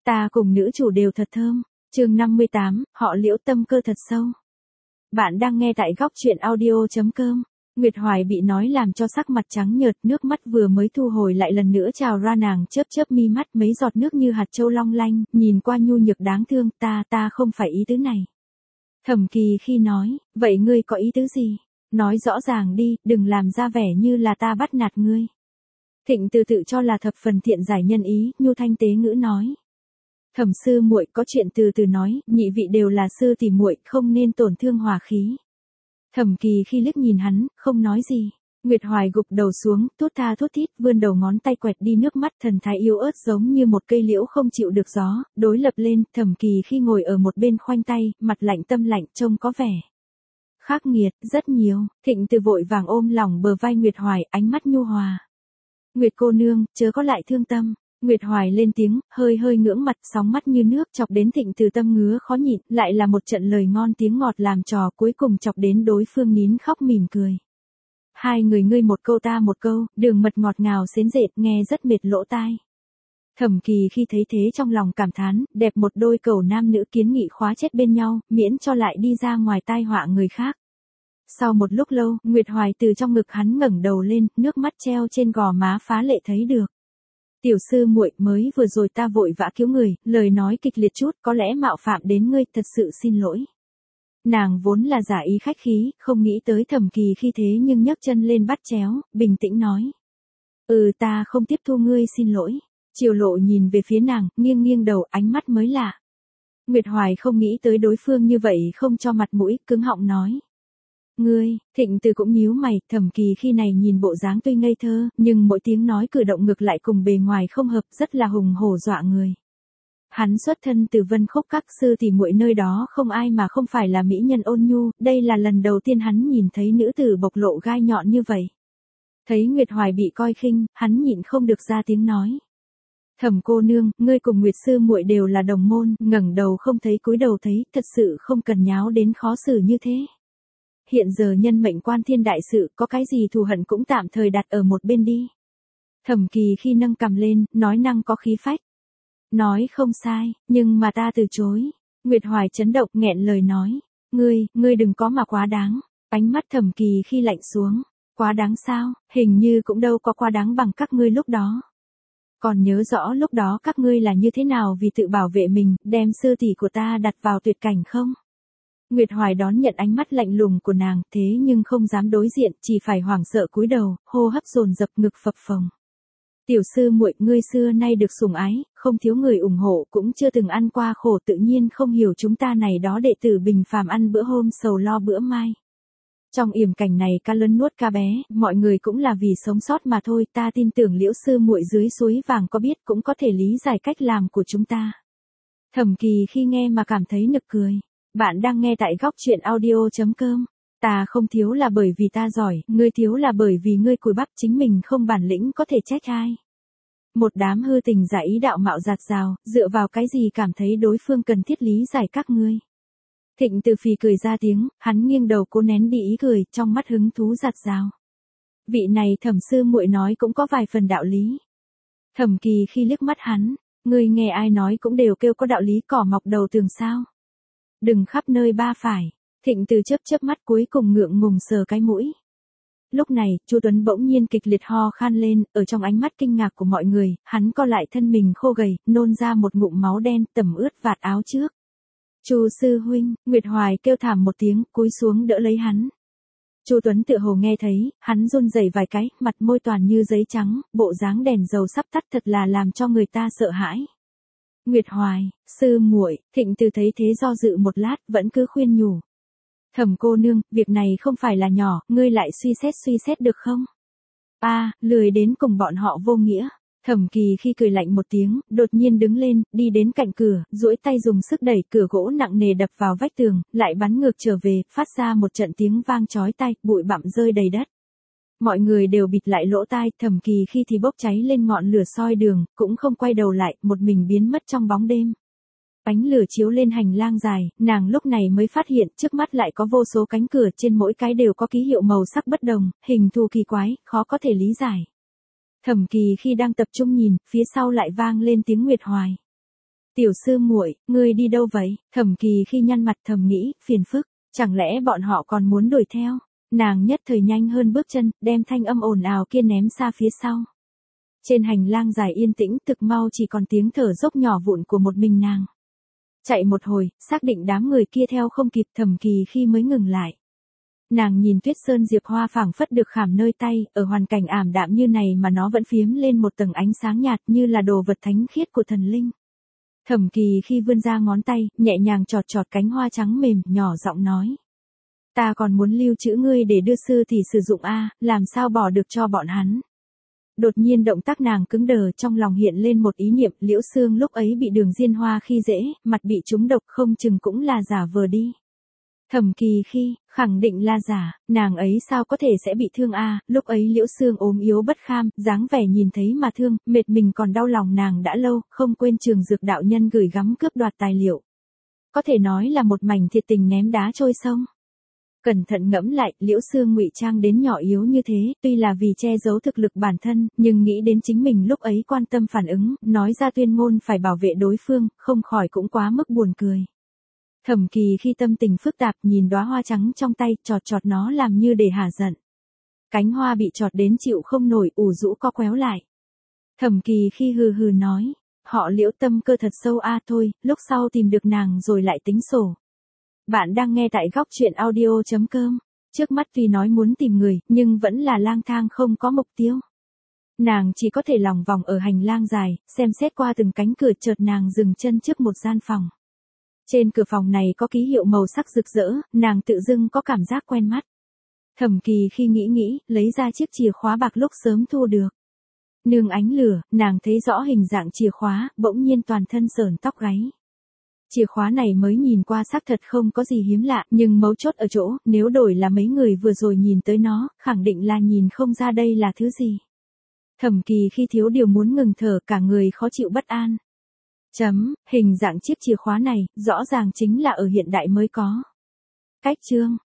Ta cùng nữ chủ đều thật thơm. Chương 58, họ Liễu tâm cơ thật sâu. Bạn đang nghe tại góc truyện audio.com. Nguyệt Hoài bị nói làm cho sắc mặt trắng nhợt, nước mắt vừa mới thu hồi lại lần nữa trào ra, nàng chớp chớp mi mắt, mấy giọt nước như hạt châu long lanh, nhìn qua nhu nhược đáng thương. Ta không phải ý tứ này. Thẩm Kỳ khi nói, vậy ngươi có ý tứ gì? Nói rõ ràng đi, đừng làm ra vẻ như là ta bắt nạt ngươi. Thịnh Từ tự cho là thập phần thiện giải nhân ý, nhu thanh tế ngữ nói. Thẩm sư muội, có chuyện từ từ nói, nhị vị đều là sư tỷ muội, không nên tổn thương hòa khí. Thẩm Kỳ khi liếc nhìn hắn, không nói gì. Nguyệt Hoài gục đầu xuống, thốt tha thốt thít, vươn đầu ngón tay quẹt đi nước mắt, thần thái yếu ớt giống như một cây liễu không chịu được gió, đối lập lên. Thẩm Kỳ khi ngồi ở một bên khoanh tay, mặt lạnh tâm lạnh, trông có vẻ khắc nghiệt rất nhiều. Thịnh Từ vội vàng ôm lòng bờ vai Nguyệt Hoài, ánh mắt nhu hòa. Nguyệt cô nương, chớ có lại thương tâm. Nguyệt Hoài lên tiếng, hơi ngưỡng mặt, sóng mắt như nước, chọc đến Thịnh Từ tâm ngứa khó nhịn, lại là một trận lời ngon tiếng ngọt làm trò, cuối cùng chọc đến đối phương nín khóc mỉm cười. Hai người ngươi một câu ta một câu, đường mật ngọt ngào xến rệt, nghe rất mệt lỗ tai. Thẩm Kỳ khi thấy thế trong lòng cảm thán, đẹp một đôi cầu nam nữ kiến nghị khóa chết bên nhau, miễn cho lại đi ra ngoài tai họa người khác. Sau một lúc lâu, Nguyệt Hoài từ trong ngực hắn ngẩng đầu lên, nước mắt treo trên gò má phá lệ thấy được. Tiểu sư muội, mới vừa rồi ta vội vã cứu người, lời nói kịch liệt chút, có lẽ mạo phạm đến ngươi, thật sự xin lỗi. Nàng vốn là giả ý khách khí, không nghĩ tới Thẩm Kỳ khi thế nhưng nhấc chân lên bắt chéo, bình tĩnh nói. Ta không tiếp thu ngươi xin lỗi. Triều Lộ nhìn về phía nàng, nghiêng đầu, ánh mắt mới lạ. Nguyệt Hoài không nghĩ tới đối phương như vậy không cho mặt mũi, cứng họng nói. Ngươi, Thịnh Từ cũng nhíu mày, Thẩm Kỳ khi này nhìn bộ dáng tuy ngây thơ, nhưng mỗi tiếng nói cử động ngược lại cùng bề ngoài không hợp, rất là hùng hổ dọa người. Hắn xuất thân từ Vân Khúc các sư tỷ muội nơi đó, không ai mà không phải là mỹ nhân ôn nhu, đây là lần đầu tiên hắn nhìn thấy nữ tử bộc lộ gai nhọn như vậy. Thấy Nguyệt Hoài bị coi khinh, hắn nhịn không được ra tiếng nói. Thẩm cô nương, ngươi cùng Nguyệt sư muội đều là đồng môn, ngẩng đầu không thấy cúi đầu thấy, thật sự không cần nháo đến khó xử như thế. Hiện giờ nhân mệnh quan thiên đại sự, có cái gì thù hận cũng tạm thời đặt ở một bên đi. Thẩm Kỳ khi nâng cằm lên, nói năng có khí phách. Nói không sai, nhưng mà ta từ chối. Nguyệt Hoài chấn động, nghẹn lời nói. Ngươi đừng có mà quá đáng. Ánh mắt Thẩm Kỳ khi lạnh xuống. Quá đáng sao, hình như cũng đâu có quá đáng bằng các ngươi lúc đó. Còn nhớ rõ lúc đó các ngươi là như thế nào vì tự bảo vệ mình, đem sư tỷ của ta đặt vào tuyệt cảnh không? Nguyệt Hoài đón nhận ánh mắt lạnh lùng của nàng, thế nhưng không dám đối diện, chỉ phải hoảng sợ cúi đầu, hô hấp dồn dập, ngực phập phồng. Tiểu sư muội, ngươi xưa nay được sủng ái, không thiếu người ủng hộ, cũng chưa từng ăn qua khổ, tự nhiên không hiểu chúng ta này đó đệ tử bình phàm ăn bữa hôm sầu lo bữa mai. Trong yểm cảnh này cá lớn nuốt cá bé, mọi người cũng là vì sống sót mà thôi, ta tin tưởng Liễu sư muội dưới suối vàng có biết cũng có thể lý giải cách làm của chúng ta. Thẩm Kỳ khi nghe mà cảm thấy nực cười. Bạn đang nghe tại góc truyện audio.com. Ta không thiếu là bởi vì ta giỏi, ngươi thiếu là bởi vì ngươi cùi bắp, chính mình không bản lĩnh có thể trách ai. Một đám hư tình giả ý đạo mạo giạt rào, dựa vào cái gì cảm thấy đối phương cần thiết lý giải các ngươi. Thịnh Từ phì cười ra tiếng, hắn nghiêng đầu cố nén đi ý cười, trong mắt hứng thú giạt rào. Vị này Thẩm sư muội nói cũng có vài phần đạo lý. Thẩm Kỳ khi liếc mắt hắn, ngươi nghe ai nói cũng đều kêu có đạo lý, cỏ mọc đầu tường sao. Đừng khắp nơi ba phải. Thịnh Từ chớp mắt cuối cùng ngượng ngùng sờ cái mũi. Lúc này, Chu Tuấn bỗng nhiên kịch liệt ho khan lên, ở trong ánh mắt kinh ngạc của mọi người, hắn co lại thân mình khô gầy, nôn ra một ngụm máu đen, tẩm ướt vạt áo trước. Chu sư huynh, Nguyệt Hoài kêu thảm một tiếng, cúi xuống đỡ lấy hắn. Chu Tuấn tựa hồ nghe thấy, hắn run rẩy vài cái, mặt môi toàn như giấy trắng, bộ dáng đèn dầu sắp tắt thật là làm cho người ta sợ hãi. Nguyệt Hoài, sư muội, Thịnh Từ thấy thế do dự một lát, vẫn cứ khuyên nhủ. Thẩm cô nương, việc này không phải là nhỏ, ngươi lại suy xét được không? Lười đến cùng bọn họ vô nghĩa. Thẩm Kỳ khi cười lạnh một tiếng, đột nhiên đứng lên, đi đến cạnh cửa, duỗi tay dùng sức đẩy cửa gỗ nặng nề đập vào vách tường, lại bắn ngược trở về, phát ra một trận tiếng vang chói tai, bụi bặm rơi đầy đất. Mọi người đều bịt lại lỗ tai, Thẩm Kỳ khi thì bốc cháy lên ngọn lửa soi đường, cũng không quay đầu lại, một mình biến mất trong bóng đêm. Ánh lửa chiếu lên hành lang dài, nàng lúc này mới phát hiện trước mắt lại có vô số cánh cửa, trên mỗi cái đều có ký hiệu màu sắc bất đồng, hình thù kỳ quái, khó có thể lý giải. Thẩm Kỳ khi đang tập trung nhìn, phía sau lại vang lên tiếng Nguyệt Hoài. Tiểu sư muội, ngươi đi đâu vậy? Thẩm Kỳ khi nhăn mặt thầm nghĩ, phiền phức, chẳng lẽ bọn họ còn muốn đuổi theo? Nàng nhất thời nhanh hơn bước chân, đem thanh âm ồn ào kia ném xa phía sau. Trên hành lang dài yên tĩnh thực mau chỉ còn tiếng thở dốc nhỏ vụn của một mình nàng. Chạy một hồi, xác định đám người kia theo không kịp Thẩm Kỳ khi mới ngừng lại. Nàng nhìn Tuyết Sơn Diệp Hoa phảng phất được khảm nơi tay, ở hoàn cảnh ảm đạm như này mà nó vẫn phiếm lên một tầng ánh sáng nhạt như là đồ vật thánh khiết của thần linh. Thẩm Kỳ khi vươn ra ngón tay, nhẹ nhàng chọt chọt cánh hoa trắng mềm, nhỏ giọng nói. Ta còn muốn lưu trữ ngươi để đưa sư thì sử dụng a, làm sao bỏ được cho bọn hắn. Đột nhiên động tác nàng cứng đờ, trong lòng hiện lên một ý niệm, Liễu Xương lúc ấy bị Đường Diên Hoa khi dễ, mặt bị trúng độc không chừng cũng là giả vờ đi. Thẩm Kỳ khi, khẳng định là giả, nàng ấy sao có thể sẽ bị thương a, lúc ấy Liễu Xương ốm yếu bất kham, dáng vẻ nhìn thấy mà thương, mệt mình còn đau lòng nàng đã lâu, không quên Trường Dược đạo nhân gửi gắm cướp đoạt tài liệu. Có thể nói là một mảnh thiệt tình ném đá trôi sông. Cẩn thận ngẫm lại, Liễu Xương ngụy trang đến nhỏ yếu như thế, tuy là vì che giấu thực lực bản thân, nhưng nghĩ đến chính mình lúc ấy quan tâm phản ứng, nói ra tuyên ngôn phải bảo vệ đối phương, không khỏi cũng quá mức buồn cười. Thẩm Kỳ khi tâm tình phức tạp nhìn đóa hoa trắng trong tay, chọt chọt nó làm như để hả giận. Cánh hoa bị chọt đến chịu không nổi, ủ rũ co quéo lại. Thẩm Kỳ khi hừ hừ nói, họ Liễu tâm cơ thật sâu a, thôi, lúc sau tìm được nàng rồi lại tính sổ. Bạn đang nghe tại góc truyện audio.com. Trước mắt tuy nói muốn tìm người, nhưng vẫn là lang thang không có mục tiêu. Nàng chỉ có thể lòng vòng ở hành lang dài, xem xét qua từng cánh cửa, chợt nàng dừng chân trước một gian phòng. Trên cửa phòng này có ký hiệu màu sắc rực rỡ, nàng tự dưng có cảm giác quen mắt. Thẩm Kỳ khi nghĩ, lấy ra chiếc chìa khóa bạc lúc sớm thu được. Nương ánh lửa, nàng thấy rõ hình dạng chìa khóa, bỗng nhiên toàn thân sởn tóc gáy. Chìa khóa này mới nhìn qua xác thật không có gì hiếm lạ, nhưng mấu chốt ở chỗ, nếu đổi là mấy người vừa rồi nhìn tới nó, khẳng định là nhìn không ra đây là thứ gì. Thẩm Kỳ khi thiếu điều muốn ngừng thở, cả người khó chịu bất an. Hình dạng chiếc chìa khóa này, rõ ràng chính là ở hiện đại mới có. Cách chương.